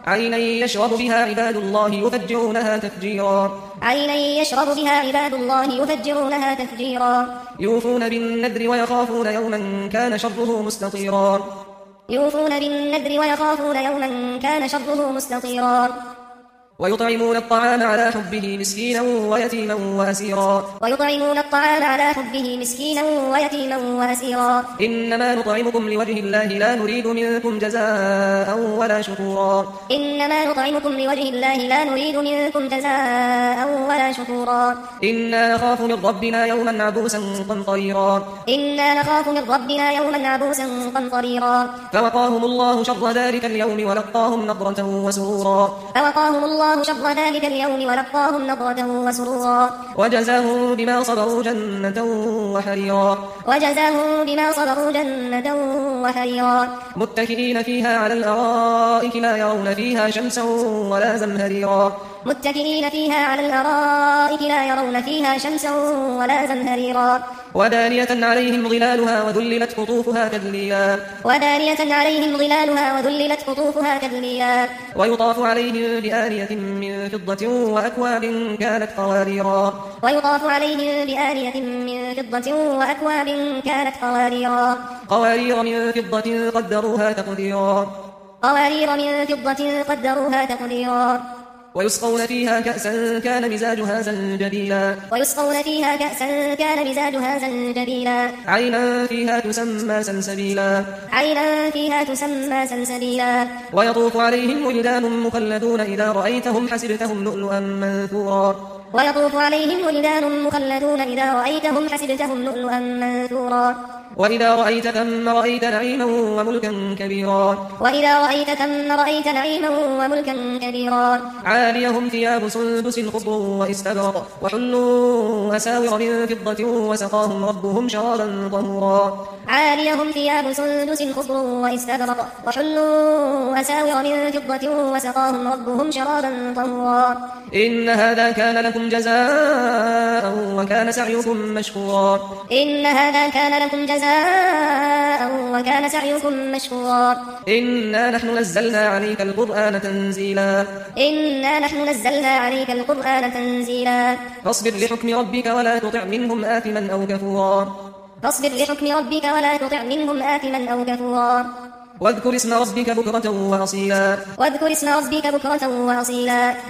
عينا يشرب بها عباد الله يفجرونها تفجيرا عينا يشرب بها عباد الله يفجرونها تفجيرا يوفون بالنذر ويخافون يوما كان شره مستطيرا يوفون بالنذر ويخافون يوما كان شره مستطيرا ويطعمون الطعام على حبه مسكينا ويتيما وأسيرا ويطعمون الطعام على حبه مسكينا ويتيما وأسيرا إنما نطعمكم لوجه الله لا نريد منكم جزاء ولا شكورا إنما نطعمكم لوجه الله لا نريد منكم جزاء ولا شكورا إنا نخاف من ربنا يوما عبوسا قمطريرا إنا نخاف من ربنا يوما عبوسا قمطريرا فوقاهم الله شر ذلك اليوم ولقاهم نضرة وسرورا فوقاهم الله شر ذلك اليوم ولقاهم نضرة وسرورا وجزاهم بما صبروا جنة وحريرا وجزاهم بما صبروا جنة وحريرا متكئين فيها على الأرائك لا يرون فيها شمسا ولا زمهريرا متكئين فيها على الأرائك لا يرون فيها شمسا ولا زمهريرا ودانية عليهم ظلالها وذللت قطوفها تذليلا ودانية عليهم ظلالها وذللت قطوفها تذليلا ويطاف عليهم بآنية من فضة وأكواب كانت قواريرا ويطاف عليهم بآنية من فضة وأكواب كانت قواريرا قوارير من فضة قدروها تقديرا قوارير من فضة قدروها تقديرا ويسقون فيها كأسا كان مزاجها زنجبيلا ويسقون فيها كأسا كان مزاجها زنجبيلا عينا فيها تسمى سلسبيلا عينا فيها تسمى سلسبيلا ويطوف عليهم ولدان مخلدون إذا رأيتهم حسبتهم لؤلؤا منثورا ويطوف عليهم ولدان مخلدون إذا رأيتهم حسبتهم لؤلؤا منثورا وإذا رأيت ثم رأيت نعيما وملكا كبيرا وإذا رأيت ثم رأيت نعيما وملكا كبيرا عاليهم ثياب سندس خضر واستبرق وحلوا أساور من فضة وسقاهم ربهم شرابا طهورا عاليهم ثياب سندس خضر واستبرق وحلوا أساور من فضة وسقاهم ربهم شرابا طهورا إن هذا كان لكم جزاء وكان سعيكم مشكورا إن هذا كان لكم جزاء وكان سعيكم مشكورا إنا نحن نزلنا عليك القرآن تنزيلا إنا نحن نزلنا عليك القرآن تنزيلا فاصبر لحكم ربك ولا تطع منهم آثما أو كفورا فاصبر لحكم ربك ولا تطع منهم آثما أو كفورا واذكر اسم ربك بكرة وأصيلا واذكر اسم ربك بكرة وأصيلا